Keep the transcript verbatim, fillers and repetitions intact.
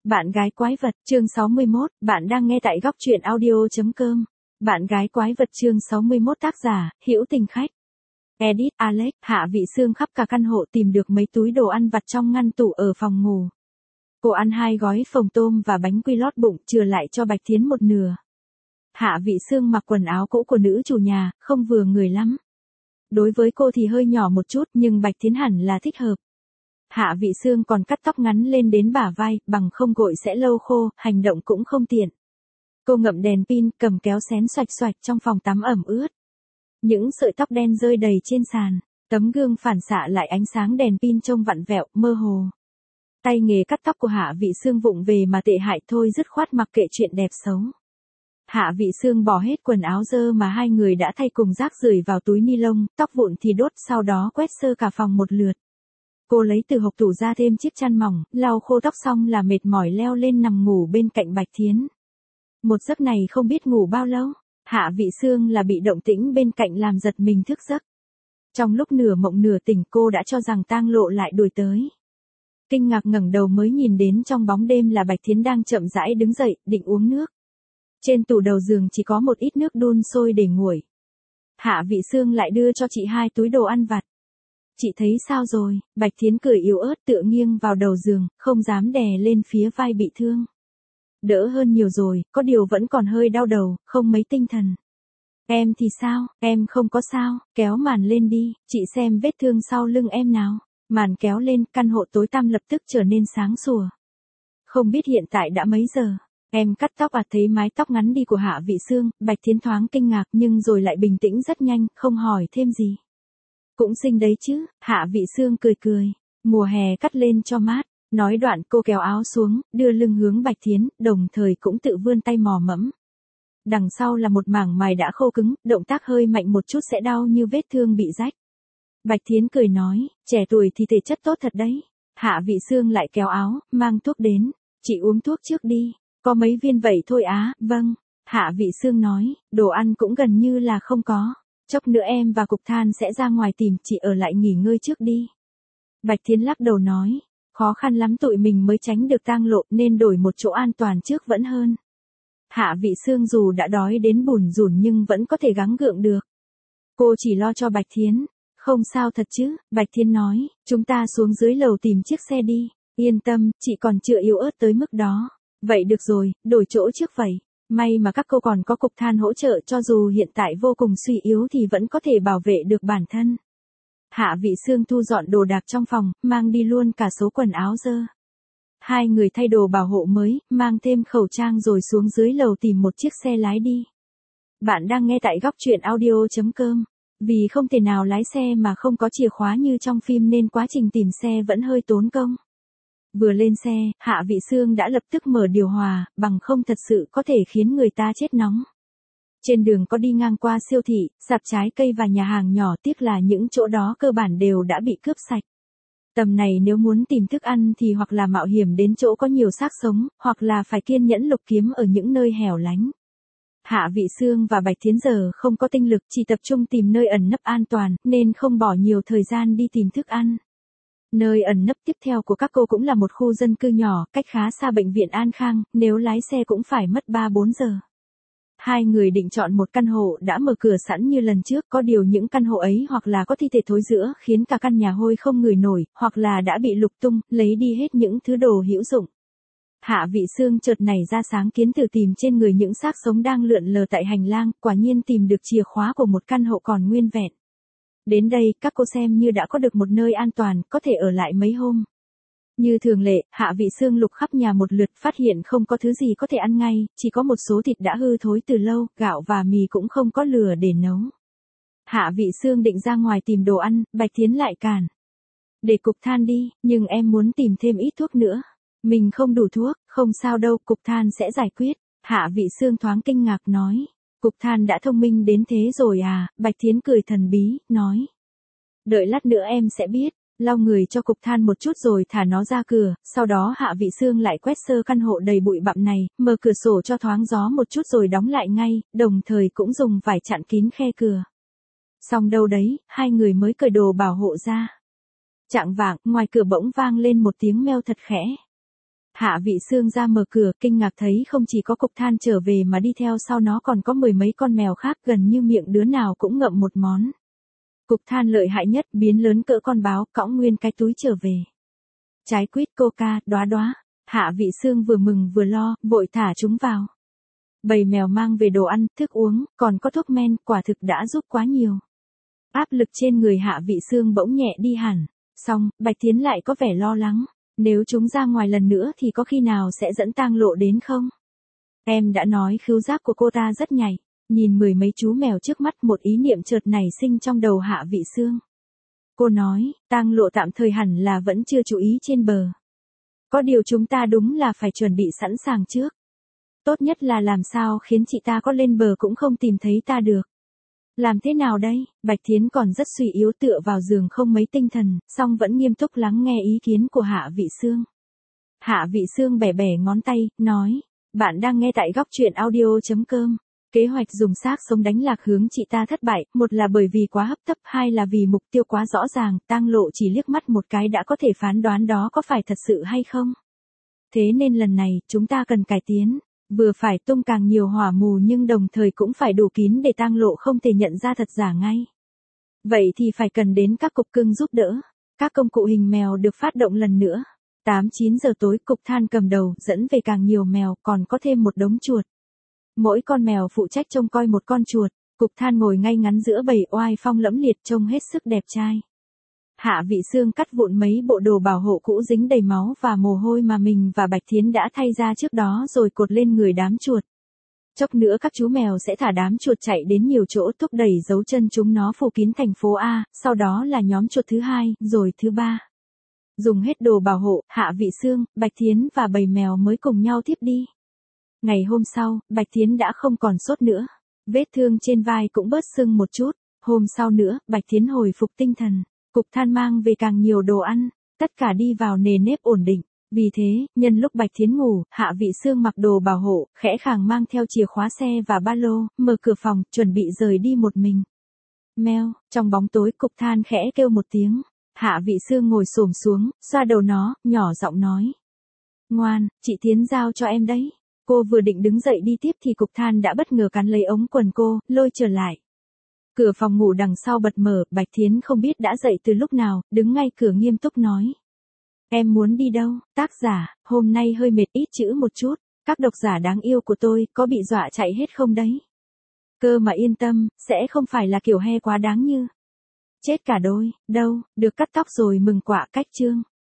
Bạn gái quái vật, chương sáu mươi mốt, bạn đang nghe tại góc truyện audio.com. Bạn gái quái vật chương sáu mươi mốt tác giả, Hữu Tình Khách. Edit, Alex, Hạ Vị Sương khắp cả căn hộ tìm được mấy túi đồ ăn vặt trong ngăn tủ ở phòng ngủ. Cô ăn hai gói phồng tôm và bánh quy lót bụng, chừa lại cho Bạch Thiến một nửa. Hạ Vị Sương mặc quần áo cũ của nữ chủ nhà, không vừa người lắm. Đối với cô thì hơi nhỏ một chút, nhưng Bạch Thiến hẳn là thích hợp. Hạ Vị Sương còn cắt tóc ngắn lên đến bả vai, bằng không gội sẽ lâu khô, hành động cũng không tiện. Cô ngậm đèn pin, cầm kéo xén xoạch xoạch trong phòng tắm ẩm ướt. Những sợi tóc đen rơi đầy trên sàn, tấm gương phản xạ lại ánh sáng đèn pin trông vặn vẹo, mơ hồ. Tay nghề cắt tóc của Hạ Vị Sương vụng về mà tệ hại thôi, dứt khoát mặc kệ chuyện đẹp xấu. Hạ Vị Sương bỏ hết quần áo dơ mà hai người đã thay cùng rác rưởi vào túi ni lông, tóc vụn thì đốt, sau đó quét sơ cả phòng một lượt. Cô lấy từ hộc tủ ra thêm chiếc chăn mỏng, lau khô tóc xong là mệt mỏi leo lên nằm ngủ bên cạnh Bạch Thiến. Một giấc này không biết ngủ bao lâu, Hạ Vị Sương là bị động tĩnh bên cạnh làm giật mình thức giấc. Trong lúc nửa mộng nửa tỉnh cô đã cho rằng tang lộ lại đuổi tới. Kinh ngạc ngẩng đầu mới nhìn đến trong bóng đêm là Bạch Thiến đang chậm rãi đứng dậy, định uống nước. Trên tủ đầu giường chỉ có một ít nước đun sôi để nguội. Hạ Vị Sương lại đưa cho chị hai túi đồ ăn vặt. Chị thấy sao rồi? Bạch Thiến cười yếu ớt tựa nghiêng vào đầu giường, không dám đè lên phía vai bị thương. Đỡ hơn nhiều rồi, có điều vẫn còn hơi đau đầu, không mấy tinh thần. Em thì sao? Em không có sao, kéo màn lên đi, chị xem vết thương sau lưng em nào. Màn kéo lên, căn hộ tối tăm lập tức trở nên sáng sủa. Không biết hiện tại đã mấy giờ? Em cắt tóc à? Thấy mái tóc ngắn đi của Hạ Vị Sương, Bạch Thiến thoáng kinh ngạc nhưng rồi lại bình tĩnh rất nhanh, không hỏi thêm gì. Cũng xinh đấy chứ, Hạ Vị Sương cười cười, mùa hè cắt lên cho mát. Nói đoạn cô kéo áo xuống, đưa lưng hướng Bạch Thiến, đồng thời cũng tự vươn tay mò mẫm. Đằng sau là một mảng mày đã khô cứng, động tác hơi mạnh một chút sẽ đau như vết thương bị rách. Bạch Thiến cười nói, trẻ tuổi thì thể chất tốt thật đấy. Hạ Vị Sương lại kéo áo, mang thuốc đến. Chị uống thuốc trước đi, có mấy viên vậy thôi á. Vâng, Hạ Vị Sương nói, đồ ăn cũng gần như là không có. Chốc nữa em và Cục Than sẽ ra ngoài tìm, chị ở lại nghỉ ngơi trước đi. Bạch Thiến lắc đầu nói, khó khăn lắm tụi mình mới tránh được tang lộ nên đổi một chỗ an toàn trước vẫn hơn. Hạ Vị Sương dù đã đói đến bủn rủn nhưng vẫn có thể gắng gượng được. Cô chỉ lo cho Bạch Thiến. Không sao thật chứ, Bạch Thiến nói, chúng ta xuống dưới lầu tìm chiếc xe đi. Yên tâm, chị còn chưa yếu ớt tới mức đó. Vậy được rồi, đổi chỗ trước vậy. May mà các cô còn có Cục Than hỗ trợ, cho dù hiện tại vô cùng suy yếu thì vẫn có thể bảo vệ được bản thân. Hạ Vị Sương thu dọn đồ đạc trong phòng, mang đi luôn cả số quần áo dơ. Hai người thay đồ bảo hộ mới, mang thêm khẩu trang rồi xuống dưới lầu tìm một chiếc xe lái đi. Bạn đang nghe tại góc truyện audio.com. Vì không thể nào lái xe mà không có chìa khóa như trong phim nên quá trình tìm xe vẫn hơi tốn công. Vừa lên xe, Hạ Vị Sương đã lập tức mở điều hòa, bằng không thật sự có thể khiến người ta chết nóng. Trên đường có đi ngang qua siêu thị, sạp trái cây và nhà hàng nhỏ, tiếc là những chỗ đó cơ bản đều đã bị cướp sạch. Tầm này nếu muốn tìm thức ăn thì hoặc là mạo hiểm đến chỗ có nhiều xác sống, hoặc là phải kiên nhẫn lục kiếm ở những nơi hẻo lánh. Hạ Vị Sương và Bạch Thiến giờ không có tinh lực, chỉ tập trung tìm nơi ẩn nấp an toàn, nên không bỏ nhiều thời gian đi tìm thức ăn. Nơi ẩn nấp tiếp theo của các cô cũng là một khu dân cư nhỏ, cách khá xa bệnh viện An Khang, nếu lái xe cũng phải mất ba bốn giờ. Hai người định chọn một căn hộ đã mở cửa sẵn như lần trước, có điều những căn hộ ấy hoặc là có thi thể thối rữa khiến cả căn nhà hôi không ngửi nổi, hoặc là đã bị lục tung, lấy đi hết những thứ đồ hữu dụng. Hạ Vị Sương chợt nảy ra sáng kiến thử tìm trên người những xác sống đang lượn lờ tại hành lang, quả nhiên tìm được chìa khóa của một căn hộ còn nguyên vẹn. Đến đây, các cô xem như đã có được một nơi an toàn, có thể ở lại mấy hôm. Như thường lệ, Hạ Vị Sương lục khắp nhà một lượt, phát hiện không có thứ gì có thể ăn ngay, chỉ có một số thịt đã hư thối từ lâu, gạo và mì cũng không có lửa để nấu. Hạ Vị Sương định ra ngoài tìm đồ ăn, Bạch Thiến lại cản. Để Cục Than đi, nhưng em muốn tìm thêm ít thuốc nữa. Mình không đủ thuốc, không sao đâu, Cục Than sẽ giải quyết. Hạ Vị Sương thoáng kinh ngạc nói. Cục Than đã thông minh đến thế rồi à? Bạch Thiến cười thần bí, nói. Đợi lát nữa em sẽ biết. Lau người cho Cục Than một chút rồi thả nó ra cửa, sau đó Hạ Vị Sương lại quét sơ căn hộ đầy bụi bặm này, mở cửa sổ cho thoáng gió một chút rồi đóng lại ngay, đồng thời cũng dùng vải chặn kín khe cửa. Xong đâu đấy, hai người mới cởi đồ bảo hộ ra. Chạng vạng, ngoài cửa bỗng vang lên một tiếng meo thật khẽ. Hạ Vị Sương ra mở cửa, kinh ngạc thấy không chỉ có Cục Than trở về mà đi theo sau nó còn có mười mấy con mèo khác, gần như miệng đứa nào cũng ngậm một món. Cục Than lợi hại nhất, biến lớn cỡ con báo, cõng nguyên cái túi trở về. Trái quýt, coca, đóa đóa. Hạ Vị Sương vừa mừng vừa lo, vội thả chúng vào. Bầy mèo mang về đồ ăn, thức uống, còn có thuốc men, quả thực đã giúp quá nhiều. Áp lực trên người Hạ Vị Sương bỗng nhẹ đi hẳn. Xong, Bạch Thiến lại có vẻ lo lắng. Nếu chúng ra ngoài lần nữa thì có khi nào sẽ dẫn Tang Lộ đến không? Em đã nói khứu giác của cô ta rất nhạy. Nhìn mười mấy chú mèo trước mắt, một ý niệm chợt nảy sinh trong đầu Hạ Vị Sương. Cô nói, Tang Lộ tạm thời hẳn là vẫn chưa chú ý trên bờ. Có điều chúng ta đúng là phải chuẩn bị sẵn sàng trước. Tốt nhất là làm sao khiến chị ta có lên bờ cũng không tìm thấy ta được. Làm thế nào đây? Bạch Thiến còn rất suy yếu tựa vào giường không mấy tinh thần, song vẫn nghiêm túc lắng nghe ý kiến của Hạ Vị Sương. Hạ Vị Sương bẻ bẻ ngón tay, nói, bạn đang nghe tại góc truyện audio.com. Kế hoạch dùng xác sống đánh lạc hướng chị ta thất bại, một là bởi vì quá hấp tấp, hai là vì mục tiêu quá rõ ràng, Tang Lộ chỉ liếc mắt một cái đã có thể phán đoán đó có phải thật sự hay không. Thế nên lần này, chúng ta cần cải tiến. Vừa phải tung càng nhiều hỏa mù nhưng đồng thời cũng phải đủ kín để Tang Lộ không thể nhận ra thật giả ngay. Vậy thì phải cần đến các cục cưng giúp đỡ. Các công cụ hình mèo được phát động lần nữa. tám chín giờ tối, Cục Than cầm đầu, dẫn về càng nhiều mèo, còn có thêm một đống chuột. Mỗi con mèo phụ trách trông coi một con chuột. Cục Than ngồi ngay ngắn giữa bầy oai phong lẫm liệt trông hết sức đẹp trai. Hạ Vị Sương cắt vụn mấy bộ đồ bảo hộ cũ dính đầy máu và mồ hôi mà mình và Bạch Thiến đã thay ra trước đó rồi cột lên người đám chuột. Chốc nữa các chú mèo sẽ thả đám chuột chạy đến nhiều chỗ thúc đẩy dấu chân chúng nó phủ kín thành phố A, sau đó là nhóm chuột thứ hai, rồi thứ ba. Dùng hết đồ bảo hộ, Hạ Vị Sương, Bạch Thiến và bầy mèo mới cùng nhau tiếp đi. Ngày hôm sau, Bạch Thiến đã không còn sốt nữa. Vết thương trên vai cũng bớt sưng một chút. Hôm sau nữa, Bạch Thiến hồi phục tinh thần. Cục Than mang về càng nhiều đồ ăn, tất cả đi vào nề nếp ổn định. Vì thế, nhân lúc Bạch Thiến ngủ, Hạ Vị Sương mặc đồ bảo hộ, khẽ khàng mang theo chìa khóa xe và ba lô, mở cửa phòng, chuẩn bị rời đi một mình. Meo, trong bóng tối Cục Than khẽ kêu một tiếng. Hạ Vị Sương ngồi xổm xuống, xoa đầu nó, nhỏ giọng nói. Ngoan, chị Thiến giao cho em đấy. Cô vừa định đứng dậy đi tiếp thì Cục Than đã bất ngờ cắn lấy ống quần cô, lôi trở lại. Cửa phòng ngủ đằng sau bật mở, Bạch Thiến không biết đã dậy từ lúc nào, đứng ngay cửa nghiêm túc nói. Em muốn đi đâu? Tác giả, hôm nay hơi mệt ít chữ một chút, các độc giả đáng yêu của tôi có bị dọa chạy hết không đấy? Cơ mà yên tâm, sẽ không phải là kiểu he quá đáng như. Chết cả đôi, đâu, được cắt tóc rồi mừng quạ cách chương.